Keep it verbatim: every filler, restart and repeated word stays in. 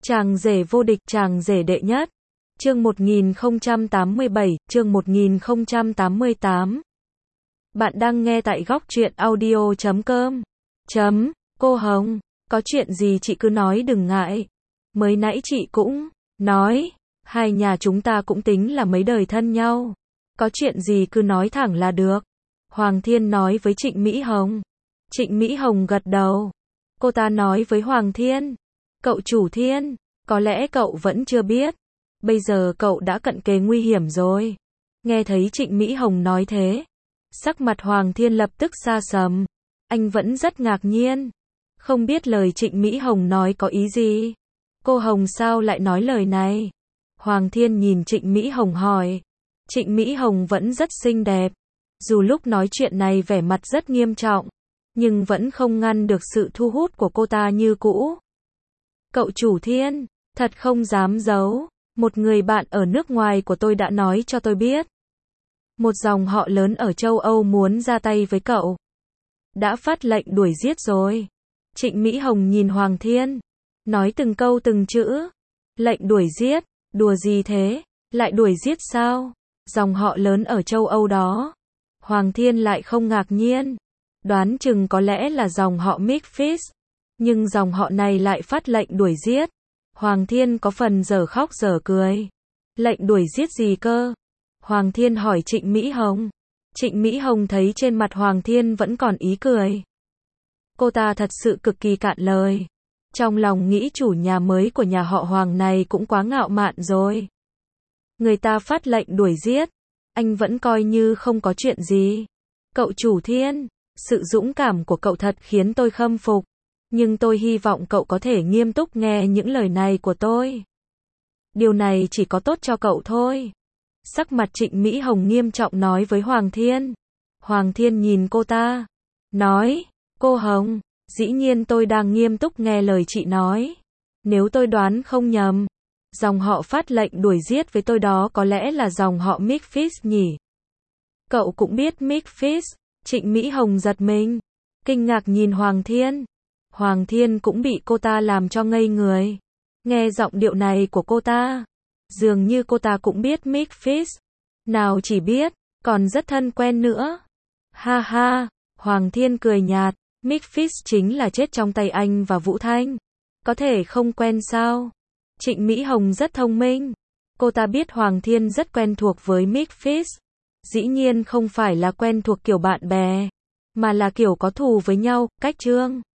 Chàng rể vô địch, chàng rể đệ nhất. Chương một nghìn không trăm tám mươi bảy, chương một nghìn không trăm tám mươi tám. Bạn đang nghe tại góc truyện audio chấm com. Chấm, cô Hồng, có chuyện gì chị cứ nói đừng ngại. Mới nãy chị cũng nói, hai nhà chúng ta cũng tính là mấy đời thân nhau. Có chuyện gì cứ nói thẳng là được. Hoàng Thiên nói với Trịnh Mỹ Hồng. Trịnh Mỹ Hồng gật đầu. Cô ta nói với Hoàng Thiên. Cậu chủ Thiên, có lẽ cậu vẫn chưa biết. Bây giờ cậu đã cận kề nguy hiểm rồi. Nghe thấy Trịnh Mỹ Hồng nói thế. Sắc mặt Hoàng Thiên lập tức sa sầm. Anh vẫn rất ngạc nhiên. Không biết lời Trịnh Mỹ Hồng nói có ý gì. Cô Hồng sao lại nói lời này? Hoàng Thiên nhìn Trịnh Mỹ Hồng hỏi. Trịnh Mỹ Hồng vẫn rất xinh đẹp. Dù lúc nói chuyện này vẻ mặt rất nghiêm trọng. Nhưng vẫn không ngăn được sự thu hút của cô ta như cũ. Cậu chủ Thiên, thật không dám giấu. Một người bạn ở nước ngoài của tôi đã nói cho tôi biết. Một dòng họ lớn ở châu Âu muốn ra tay với cậu. Đã phát lệnh đuổi giết rồi. Trịnh Mỹ Hồng nhìn Hoàng Thiên. Nói từng câu từng chữ. Lệnh đuổi giết, đùa gì thế? Lại đuổi giết sao? Dòng họ lớn ở châu Âu đó. Hoàng Thiên lại không ngạc nhiên. Đoán chừng có lẽ là dòng họ Memphis. Nhưng dòng họ này lại phát lệnh đuổi giết. Hoàng Thiên có phần dở khóc dở cười. Lệnh đuổi giết gì cơ? Hoàng Thiên hỏi Trịnh Mỹ Hồng. Trịnh Mỹ Hồng thấy trên mặt Hoàng Thiên vẫn còn ý cười. Cô ta thật sự cực kỳ cạn lời. Trong lòng nghĩ chủ nhà mới của nhà họ Hoàng này cũng quá ngạo mạn rồi. Người ta phát lệnh đuổi giết. Anh vẫn coi như không có chuyện gì. Cậu chủ Thiên, sự dũng cảm của cậu thật khiến tôi khâm phục. Nhưng tôi hy vọng cậu có thể nghiêm túc nghe những lời này của tôi. Điều này chỉ có tốt cho cậu thôi. Sắc mặt Trịnh Mỹ Hồng nghiêm trọng nói với Hoàng Thiên. Hoàng Thiên nhìn cô ta. Nói, cô Hồng, dĩ nhiên tôi đang nghiêm túc nghe lời chị nói. Nếu tôi đoán không nhầm, dòng họ phát lệnh đuổi giết với tôi đó có lẽ là dòng họ Memphis nhỉ? Cậu cũng biết Memphis? Trịnh Mỹ Hồng giật mình. Kinh ngạc nhìn Hoàng Thiên. Hoàng Thiên cũng bị cô ta làm cho ngây người. Nghe giọng điệu này của cô ta. Dường như cô ta cũng biết Memphis. Nào chỉ biết, còn rất thân quen nữa. Ha ha, Hoàng Thiên cười nhạt. Memphis chính là chết trong tay anh và Vũ Thanh. Có thể không quen sao? Trịnh Mỹ Hồng rất thông minh. Cô ta biết Hoàng Thiên rất quen thuộc với Memphis. Dĩ nhiên không phải là quen thuộc kiểu bạn bè. Mà là kiểu có thù với nhau, cách trương.